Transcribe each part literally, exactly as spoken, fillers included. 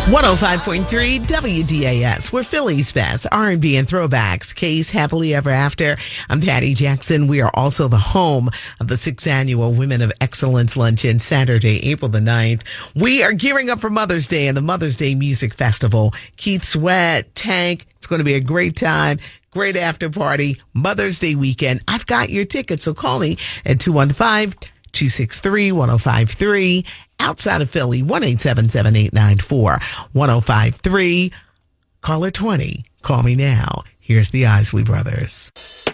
one oh five point three W D A S. We're Philly's best R and B and throwbacks. Case Happily Ever After. I'm Patty Jackson. We are also the home of the sixth annual Women of Excellence Luncheon, Saturday, April the ninth. We are gearing up for Mother's Day and the Mother's Day Music Festival. Keith Sweat, Tank. It's going to be a great time. Great after party. Mother's Day weekend. I've got your tickets, so call me at two one five, two six three, one oh five three. Outside of Philly, one eight seven seven, eight nine four, one oh five three. Caller twenty. Call me now. Here's the Isley Brothers.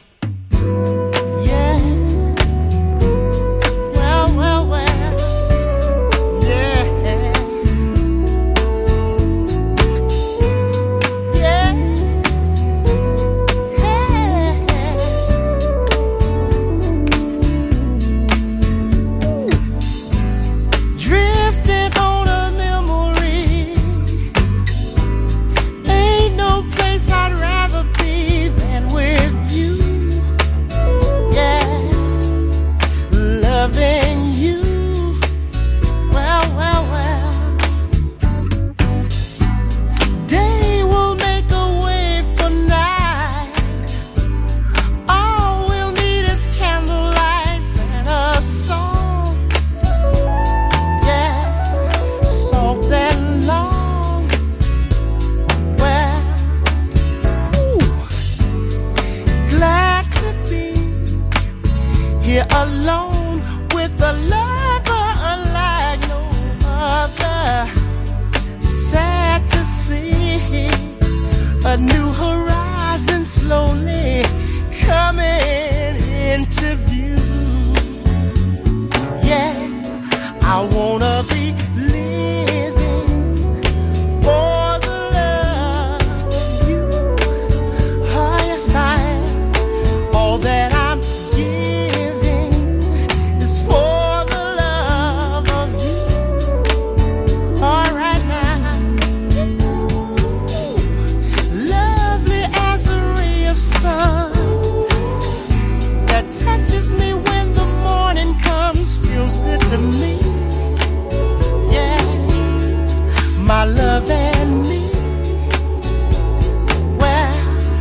Alone with a lover unlike no other. Sad to see a new horizon slowly coming into view. Yeah, I wanna be living for the love of you. Oh yes, I am. All that I'm giving is for the love of you. All right now, lovely as a ray of sun that touches me when the morning comes, feels good to me. Yeah, my love and me. Well,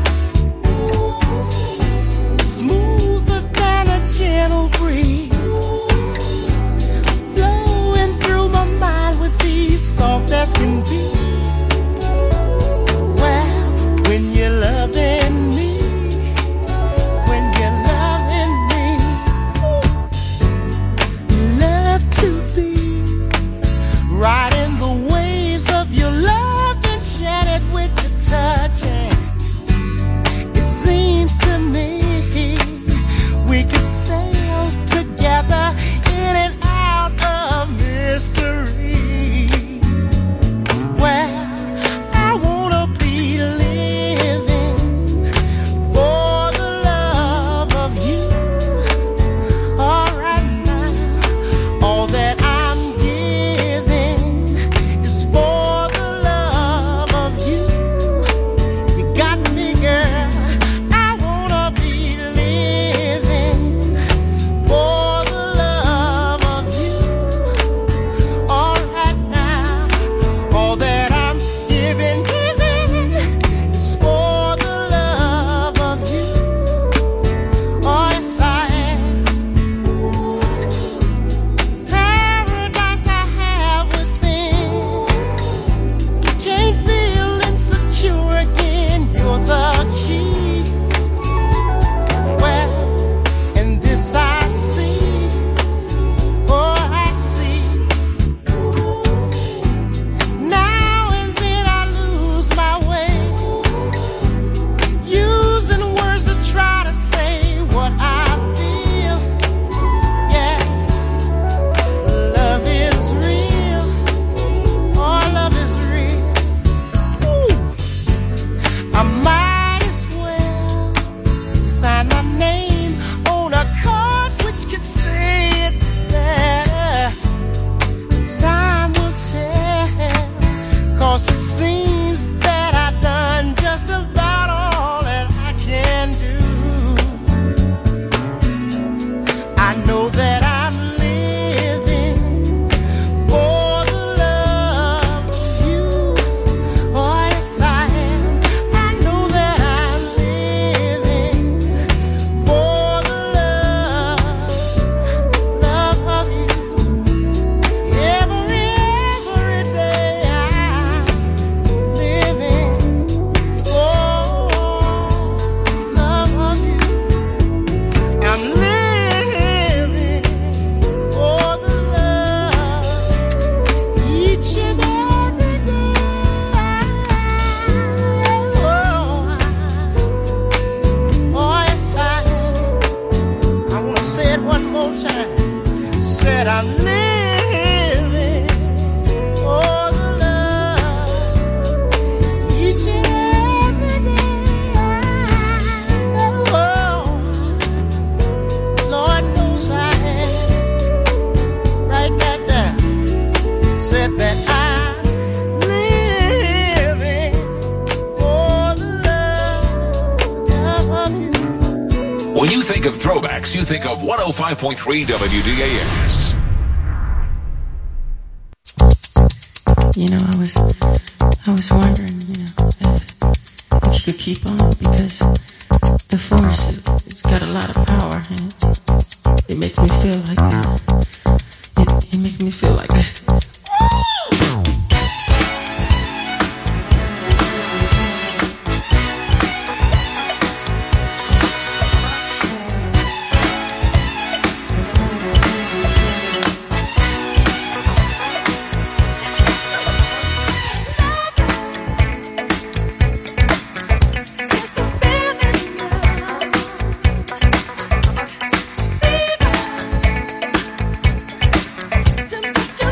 smoother than a gentle breeze, flowing through my mind with ease, soft as can be. Well, when you're loving me, when you're loving me, love to be riding the waves of your love. one more time. Said I'm living for the love each and every day. Oh, Lord knows I have. Write that down. Said that I'm living for the love of you. When you think of throwbacks, you think of one oh five point three W D A S. You know, I was, I was wondering, you know, if, if you could keep on, because the force, it, it's got a lot of power, and it, it makes me feel like, uh, it, it makes me feel like, Just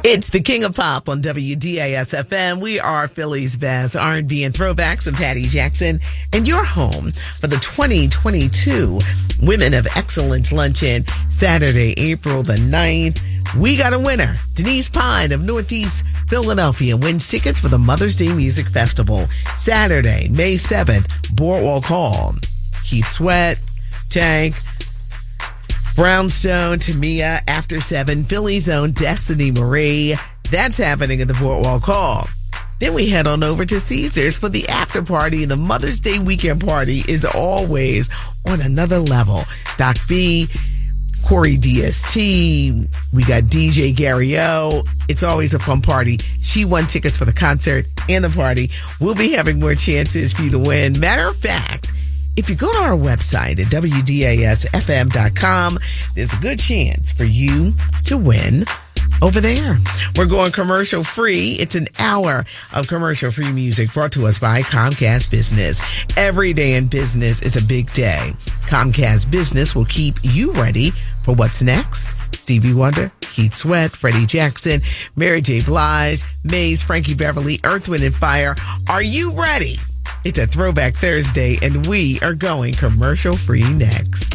It's the King of Pop on W D A S F M. We are Philly's best R and B and throwbacks. I'm Patty Jackson, and you're home for the twenty twenty-two Women of Excellence Luncheon, Saturday, April the ninth. We got a winner. Denise Pine of Northeast Philadelphia wins tickets for the Mother's Day Music Festival, Saturday, May seventh, Boardwalk Hall. Keith Sweat, Tank, Brownstone, Tamia, After Seven, Philly's own Destiny Marie. That's happening at the Boardwalk Hall. Then we head on over to Caesars for the after party. The Mother's Day weekend party is always on another level. Doc B, Corey D S T, we got D J Gary O. It's always a fun party. She won tickets for the concert and the party. We'll be having more chances for you to win. Matter of fact, if you go to our website at W D A S F M dot com, there's a good chance for you to win over there. We're going commercial free. It's an hour of commercial free music brought to us by Comcast Business. Every day in business is a big day. Comcast Business will keep you ready for what's next. Stevie Wonder, Keith Sweat, Freddie Jackson, Mary J. Blige, Maze, Frankie Beverly, Earth, Wind and Fire. Are you ready? It's a Throwback Thursday, and we are going commercial free next.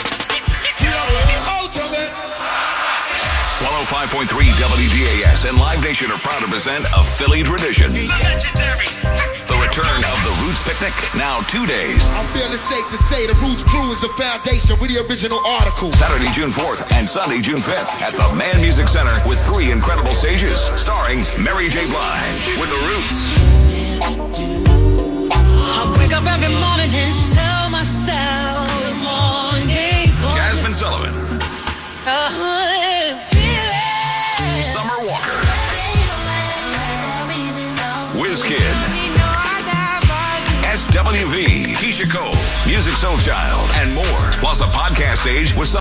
one oh five point three W D A S and Live Nation are proud to present a Philly tradition. The return of the Roots Picnic, now two days. I'm feeling safe to say the Roots Crew is the foundation with the original article. Saturday, June fourth and Sunday, June fifth at the Man Music Center with three incredible stages starring Mary J. Blige with the Roots. I wake up every morning and tell myself, good morning, Jasmine Sullivan. Uh, Summer Walker. WizKid. S W V. Keisha Cole. Music Soul Child. And more. Plus a podcast stage with some